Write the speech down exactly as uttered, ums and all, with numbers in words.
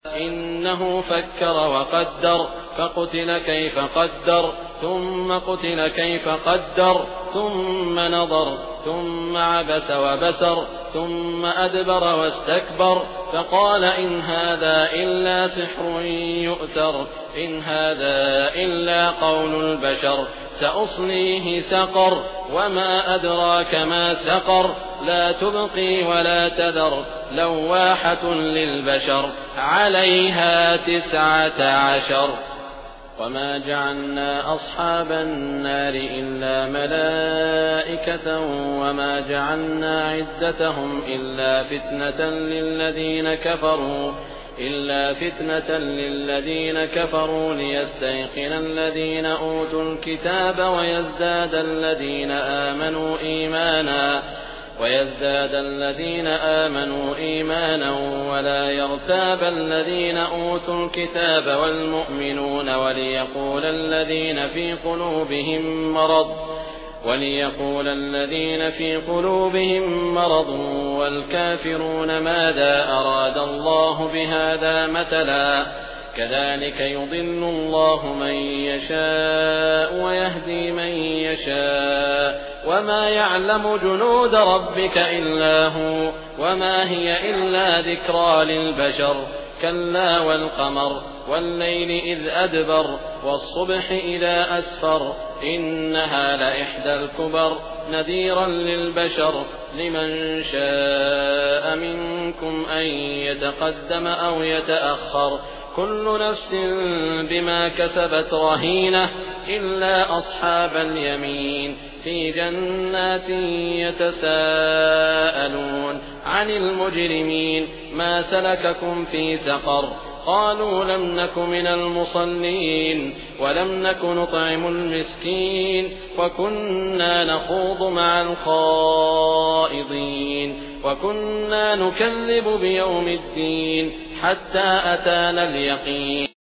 إنه فكر وقدر فقتل كيف قدر ثم قتل كيف قدر ثم نظر ثم عبس وبسر ثم أدبر واستكبر فقال إن هذا إلا سحر يؤثر إن هذا إلا قول البشر سأصليه سقر وما أدراك ما سقر لا تبقي ولا تذر لواحة للبشر عليها تسعة عشر وما جعلنا أصحاب النار إلا ملائكة وما جعلنا عدتهم إلا فتنة للذين كفروا إلا فتنة للذين كفروا ليستيقن الذين أوتوا الكتاب ويزداد الذين آمنوا إيمانا ويزداد الذين آمنوا إيمانا ولا يرتاب الذين أوتوا الكتاب والمؤمنون وليقول الذين في قلوبهم مرض وليقول الذين في قلوبهم مرض والكافرون ماذا أراد الله بهذا مثلا كذلك يضل الله من يشاء ويهدي من يشاء وما يعلم جنود ربك إلا هو وما هي إلا ذكرى للبشر كلا والقمر والليل إذ أدبر والصبح إذا أسفر إنها لإحدى الكبر نذيرا للبشر لمن شاء منكم أن يتقدم أو يتأخر كل نفس بما كسبت رهينة إلا أصحاب اليمين في جنات يتساءلون عن المجرمين ما سلككم في سقر قالوا لم نك من المصلين ولم نك نطعم المسكين وكنا نخوض مع الخائضين وكنا نكذب بيوم الدين حتى أتانا اليقين